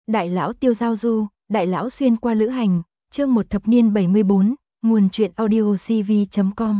Đại lão Tiêu giao du, đại lão xuyên qua lữ hành, chương 1 thập niên 74, nguồn truyện audio cv.com.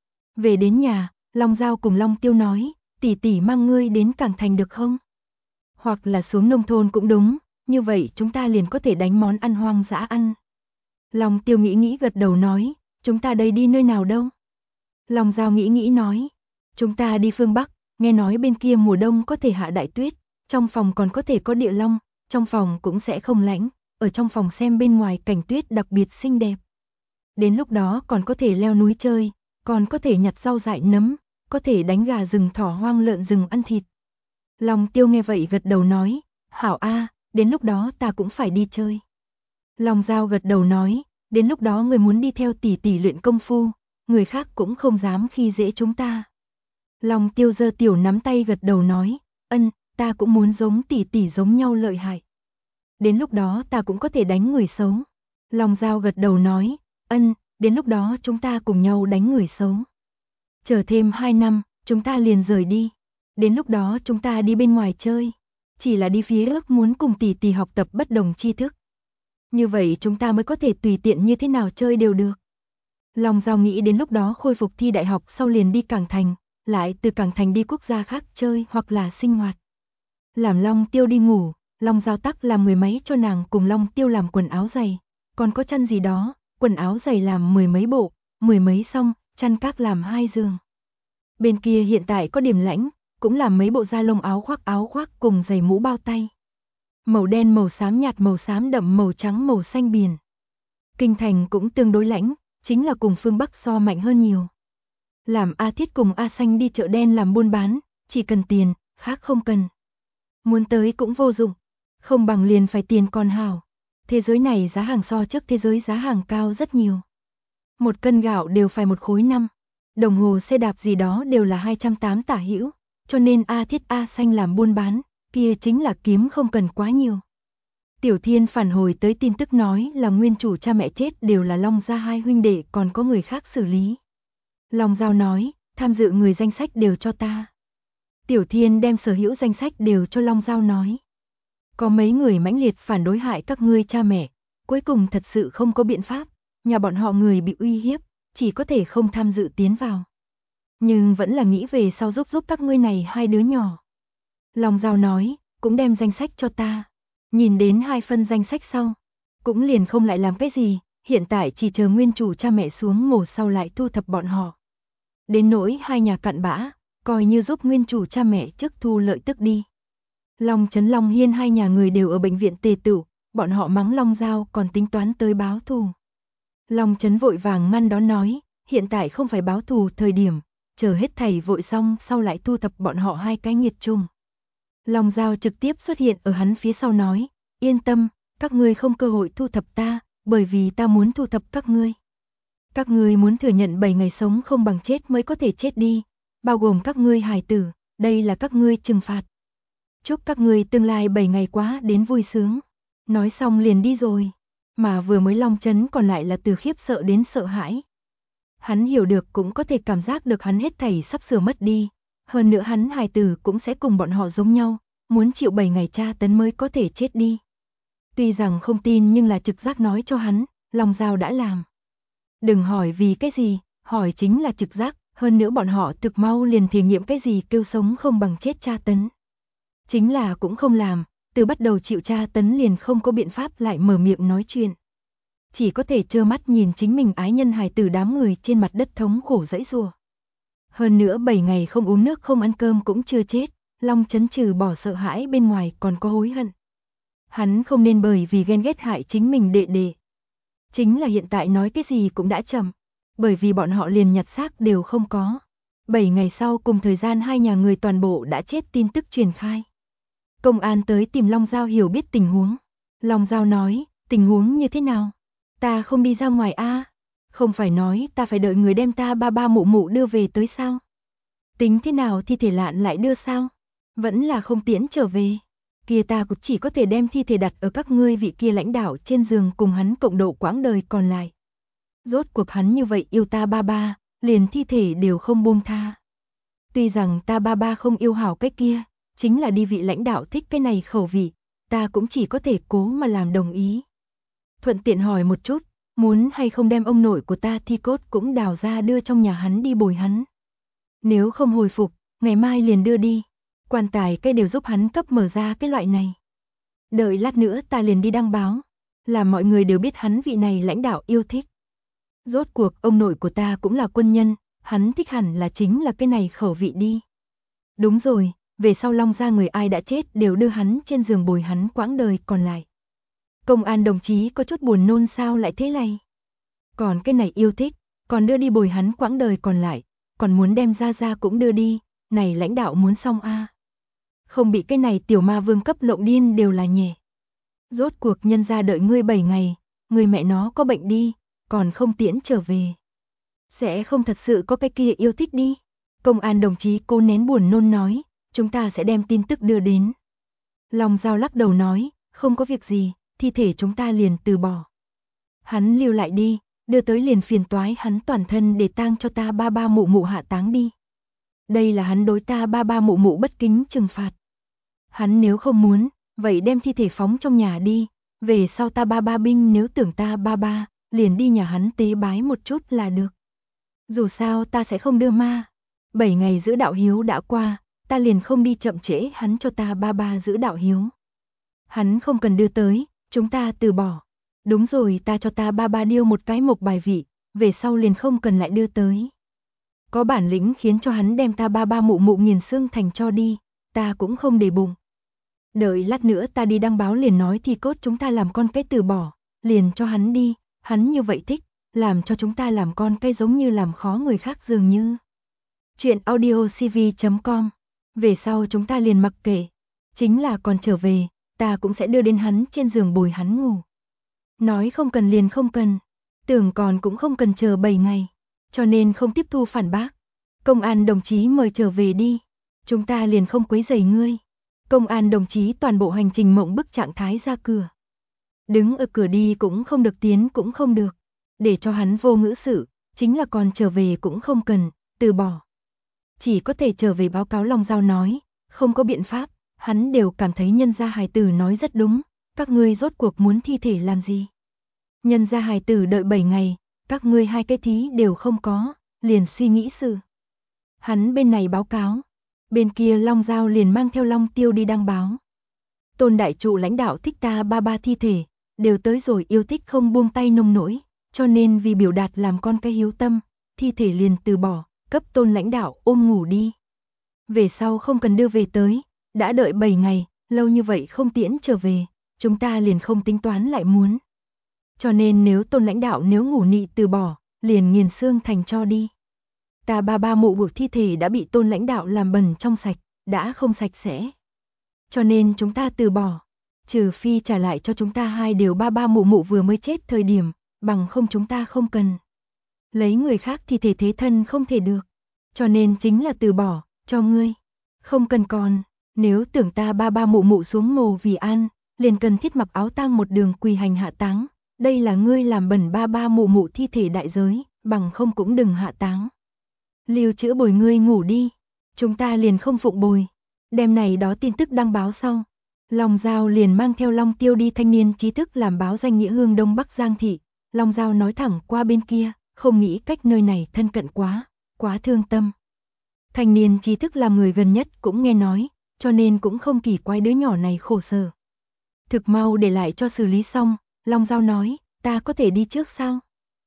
Về đến nhà, Long Giao cùng Long Tiêu nói, tỷ tỷ mang ngươi đến Cảng Thành được không? Hoặc là xuống nông thôn cũng đúng, như vậy chúng ta liền có thể đánh món ăn hoang dã ăn. Long Tiêu nghĩ gật đầu nói, chúng ta đây đi nơi nào đâu? Long Giao nghĩ nói, chúng ta đi phương Bắc, nghe nói bên kia mùa đông có thể hạ đại tuyết, trong phòng còn có thể có địa long, trong phòng cũng sẽ không lạnh, ở trong phòng xem bên ngoài cảnh tuyết đặc biệt xinh đẹp. Đến lúc đó còn có thể leo núi chơi, còn có thể nhặt rau dại nấm, có thể đánh gà rừng thỏ hoang lợn rừng ăn thịt. Long Tiêu nghe vậy gật đầu nói, hảo a, đến lúc đó ta cũng phải đi chơi. Long Giao gật đầu nói, đến lúc đó người muốn đi theo tỷ tỷ luyện công phu, người khác cũng không dám khi dễ chúng ta. Long Tiêu giơ tiểu nắm tay gật đầu nói, ta cũng muốn giống tỷ tỷ giống nhau lợi hại. Đến lúc đó ta cũng có thể đánh người xấu. Long Giao gật đầu nói, đến lúc đó chúng ta cùng nhau đánh người xấu. Chờ thêm 2 năm, chúng ta liền rời đi. Đến lúc đó chúng ta đi bên ngoài chơi. Chỉ là đi phía ước muốn cùng tỷ tỷ học tập bất đồng tri thức. Như vậy chúng ta mới có thể tùy tiện như thế nào chơi đều được. Long Giao nghĩ đến lúc đó khôi phục thi đại học sau liền đi Cảng Thành, lại từ Cảng Thành đi quốc gia khác chơi hoặc là sinh hoạt. Làm Long Tiêu đi ngủ, Long Giao tắc làm người máy cho nàng cùng Long Tiêu làm quần áo giày, còn có chăn gì đó, quần áo giày làm 10 mấy bộ, 10 mấy xong, chăn các làm 2 giường. Bên kia hiện tại có điểm lãnh, cũng làm mấy bộ da lông áo khoác cùng giày mũ bao tay. Màu đen, màu xám nhạt, màu xám đậm, màu trắng, màu xanh biển. Kinh thành cũng tương đối lãnh, chính là cùng phương Bắc so mạnh hơn nhiều. Làm A Thiết cùng A Xanh đi chợ đen làm buôn bán, chỉ cần tiền, khác không cần. Muốn tới cũng vô dụng, không bằng liền phải tiền còn hảo. Thế giới này giá hàng so trước thế giới giá hàng cao rất nhiều. 1 cân gạo đều phải 1 khối 5, đồng hồ xe đạp gì đó đều là 280 tả hữu, cho nên A Thiết A Xanh làm buôn bán, kia chính là kiếm không cần quá nhiều. Tiểu Thiên phản hồi tới tin tức nói là nguyên chủ cha mẹ chết đều là Long gia 2 huynh đệ, còn có người khác xử lý. Long Giao nói, tham dự người danh sách đều cho ta. Tiểu Thiên đem sở hữu danh sách đều cho Long Giao nói. Có mấy người mãnh liệt phản đối hại các ngươi cha mẹ, cuối cùng thật sự không có biện pháp, nhà bọn họ người bị uy hiếp, chỉ có thể không tham dự tiến vào. Nhưng vẫn là nghĩ về sau giúp các ngươi này 2 đứa nhỏ. Long Giao nói, cũng đem danh sách cho ta. Nhìn đến 2 phân danh sách sau, cũng liền không lại làm cái gì, hiện tại chỉ chờ nguyên chủ cha mẹ xuống mổ sau lại thu thập bọn họ. Đến nỗi 2 nhà cặn bã, coi như giúp nguyên chủ cha mẹ trước thu lợi tức đi. Long Trấn Long Hiên 2 nhà người đều ở bệnh viện tề tửu, bọn họ mắng Long Giao còn tính toán tới báo thù. Long Trấn vội vàng ngăn đó nói, hiện tại không phải báo thù thời điểm, chờ hết thảy vội xong sau lại thu thập bọn họ 2 cái nghiệt chung. Long Giao trực tiếp xuất hiện ở hắn phía sau nói, yên tâm, các ngươi không cơ hội thu thập ta, bởi vì ta muốn thu thập các ngươi. Các ngươi muốn thừa nhận 7 ngày sống không bằng chết mới có thể chết đi, bao gồm các ngươi hài tử, đây là các ngươi trừng phạt. Chúc các ngươi tương lai 7 ngày quá đến vui sướng. Nói xong liền đi rồi, mà vừa mới Long Trấn còn lại là từ khiếp sợ đến sợ hãi. Hắn hiểu được cũng có thể cảm giác được hắn hết thảy sắp sửa mất đi, hơn nữa hắn hài tử cũng sẽ cùng bọn họ giống nhau, muốn chịu 7 ngày tra tấn mới có thể chết đi. Tuy rằng không tin nhưng là trực giác nói cho hắn, Long Giao đã làm. Đừng hỏi vì cái gì, hỏi chính là trực giác, hơn nữa bọn họ thực mau liền thể nghiệm cái gì kêu sống không bằng chết tra tấn. Chính là cũng không làm, từ bắt đầu chịu tra tấn liền không có biện pháp lại mở miệng nói chuyện. Chỉ có thể trơ mắt nhìn chính mình ái nhân hài tử đám người trên mặt đất thống khổ dãy rùa. Hơn nữa 7 ngày không uống nước không ăn cơm cũng chưa chết, Long Trấn trừ bỏ sợ hãi bên ngoài còn có hối hận. Hắn không nên bởi vì ghen ghét hại chính mình đệ đệ. Chính là hiện tại nói cái gì cũng đã chậm, bởi vì bọn họ liền nhặt xác đều không có. 7 ngày sau cùng thời gian 2 nhà người toàn bộ đã chết tin tức truyền khai. Công an tới tìm Long Giao hiểu biết tình huống. Long Giao nói, tình huống như thế nào? Ta không đi ra ngoài a, không phải nói ta phải đợi người đem ta ba mụ mụ đưa về tới sao? Tính thế nào thi thể lạn lại đưa sao? Vẫn là không tiễn trở về. Kia ta cũng chỉ có thể đem thi thể đặt ở các ngươi vị kia lãnh đạo trên giường cùng hắn cộng độ quãng đời còn lại. Rốt cuộc hắn như vậy yêu ta ba, liền thi thể đều không buông tha. Tuy rằng ta ba không yêu hảo cái kia, chính là đi vị lãnh đạo thích cái này khẩu vị, ta cũng chỉ có thể cố mà làm đồng ý. Thuận tiện hỏi một chút, muốn hay không đem ông nội của ta thi cốt cũng đào ra đưa trong nhà hắn đi bồi hắn. Nếu không hồi phục, ngày mai liền đưa đi. Quan tài cái đều giúp hắn cấp mở ra cái loại này. Đợi lát nữa ta liền đi đăng báo, làm mọi người đều biết hắn vị này lãnh đạo yêu thích. Rốt cuộc ông nội của ta cũng là quân nhân, hắn thích hẳn là chính là cái này khẩu vị đi. Đúng rồi, về sau Long gia người ai đã chết đều đưa hắn trên giường bồi hắn quãng đời còn lại. Công an đồng chí có chút buồn nôn sao lại thế này. Còn cái này yêu thích, còn đưa đi bồi hắn quãng đời còn lại, còn muốn đem ra cũng đưa đi, này lãnh đạo muốn xong a. Không bị cái này tiểu ma vương cấp lộng điên đều là nhẹ. Rốt cuộc nhân gia đợi ngươi 7 ngày, người mẹ nó có bệnh đi, còn không tiễn trở về. Sẽ không thật sự có cái kia yêu thích đi. Công an đồng chí cố nén buồn nôn nói, chúng ta sẽ đem tin tức đưa đến. Long Giao lắc đầu nói, không có việc gì, thi thể chúng ta liền từ bỏ. Hắn lưu lại đi, đưa tới liền phiền toái hắn toàn thân để tang cho ta ba ba mụ mụ hạ táng đi. Đây là hắn đối ta ba ba mụ mụ bất kính trừng phạt. Hắn nếu không muốn, vậy đem thi thể phóng trong nhà đi, về sau ta ba ba binh nếu tưởng ta ba ba, liền đi nhà hắn tế bái một chút là được. Dù sao ta sẽ không đưa ma. 7 ngày giữ đạo hiếu đã qua, ta liền không đi chậm trễ hắn cho ta ba ba giữ đạo hiếu. Hắn không cần đưa tới, chúng ta từ bỏ. Đúng rồi, ta cho ta ba ba điêu một cái mộc bài vị, về sau liền không cần lại đưa tới. Có bản lĩnh khiến cho hắn đem ta ba ba mụ mụ nghiền xương thành cho đi, ta cũng không để bụng. Đợi lát nữa ta đi đăng báo liền nói thì cốt chúng ta làm con cái từ bỏ, liền cho hắn đi, hắn như vậy thích, làm cho chúng ta làm con cái giống như làm khó người khác dường như. Chuyện audiocv.com. Về sau chúng ta liền mặc kệ, chính là còn trở về, ta cũng sẽ đưa đến hắn trên giường bồi hắn ngủ. Nói không cần liền không cần, tưởng còn cũng không cần chờ 7 ngày, cho nên không tiếp thu phản bác. Công an đồng chí mời trở về đi, chúng ta liền không quấy rầy ngươi. Công an đồng chí toàn bộ hành trình mộng bức trạng thái ra cửa. Đứng ở cửa đi cũng không được tiến cũng không được, để cho hắn vô ngữ sự, chính là còn trở về cũng không cần, từ bỏ. Chỉ có thể trở về báo cáo Long Giao nói, không có biện pháp, hắn đều cảm thấy nhân gia hài tử nói rất đúng, các ngươi rốt cuộc muốn thi thể làm gì. Nhân gia hài tử đợi 7 ngày, các ngươi hai cái thí đều không có, liền suy nghĩ sự. Hắn bên này báo cáo, bên kia Long Giao liền mang theo Long Tiêu đi đăng báo. Tôn đại trụ lãnh đạo thích ta ba ba thi thể, đều tới rồi yêu thích không buông tay nông nỗi, cho nên vì biểu đạt làm con cái hiếu tâm, thi thể liền từ bỏ, cấp Tôn lãnh đạo ôm ngủ đi. Về sau không cần đưa về tới, đã đợi 7 ngày, lâu như vậy không tiễn trở về, chúng ta liền không tính toán lại muốn. Cho nên nếu Tôn lãnh đạo nếu ngủ nị từ bỏ, liền nghiền xương thành cho đi. Ta ba ba mụ buộc thi thể đã bị Tôn lãnh đạo làm bẩn trong sạch, đã không sạch sẽ. Cho nên chúng ta từ bỏ, trừ phi trả lại cho chúng ta hai điều ba ba mụ mụ vừa mới chết thời điểm, bằng không chúng ta không cần. Lấy người khác thi thể thế thân không thể được, cho nên chính là từ bỏ, cho ngươi. Không cần còn, nếu tưởng ta ba ba mụ mụ xuống mồ vì an, liền cần thiết mặc áo tang một đường quỳ hành hạ táng, đây là ngươi làm bẩn ba ba mụ mụ thi thể đại giới, bằng không cũng đừng hạ táng. Lưu trữ bồi ngươi ngủ đi, chúng ta liền không phụng bồi. Đêm này đó tin tức đăng báo sau, Long Giao liền mang theo Long Tiêu đi thanh niên trí thức làm báo danh nghĩa hương Đông Bắc Giang Thị. Long Giao nói thẳng qua bên kia, không nghĩ cách nơi này thân cận quá thương tâm. Thanh niên trí thức làm người gần nhất cũng nghe nói, cho nên cũng không kỳ quái đứa nhỏ này khổ sở. Thực mau để lại cho xử lý xong, Long Giao nói, ta có thể đi trước sao?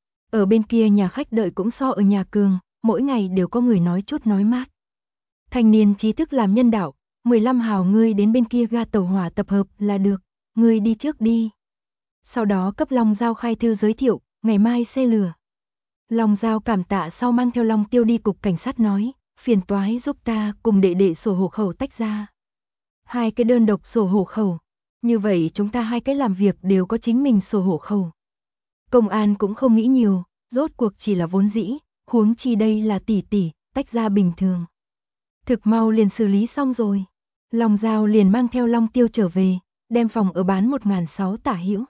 Ở bên kia nhà khách đợi cũng so ở nhà cường, mỗi ngày đều có người nói chút nói mát. Thanh niên trí thức làm nhân đạo, 15 hào ngươi đến bên kia ga tàu hỏa tập hợp là được, ngươi đi trước đi. Sau đó cấp Long Giao khai thư giới thiệu, ngày mai xe lửa. Long Giao cảm tạ sau mang theo Long Tiêu đi cục cảnh sát nói, phiền toái giúp ta cùng đệ đệ sổ hộ khẩu tách ra. Hai cái đơn độc sổ hộ khẩu, như vậy chúng ta hai cái làm việc đều có chính mình sổ hộ khẩu. Công an cũng không nghĩ nhiều, rốt cuộc chỉ là vốn dĩ, huống chi đây là tỷ tỷ, tách ra bình thường. Thực mau liền xử lý xong rồi, Long Giao liền mang theo Long Tiêu trở về, đem phòng ở bán 1.600 tả hữu.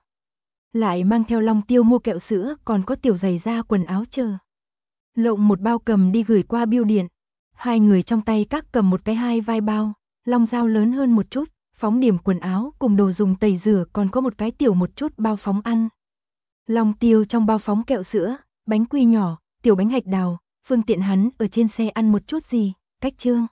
Lại mang theo Long Tiêu mua kẹo sữa còn có tiểu giày da quần áo chờ. Lộng một bao cầm đi gửi qua bưu điện, hai người trong tay các cầm một cái 2 vai bao, Long Giao lớn hơn một chút, phóng điểm quần áo cùng đồ dùng tẩy rửa, còn có một cái tiểu một chút bao phóng ăn. Long Tiêu trong bao phóng kẹo sữa, bánh quy nhỏ, tiểu bánh hạch đào, phương tiện hắn ở trên xe ăn một chút gì. Cách chương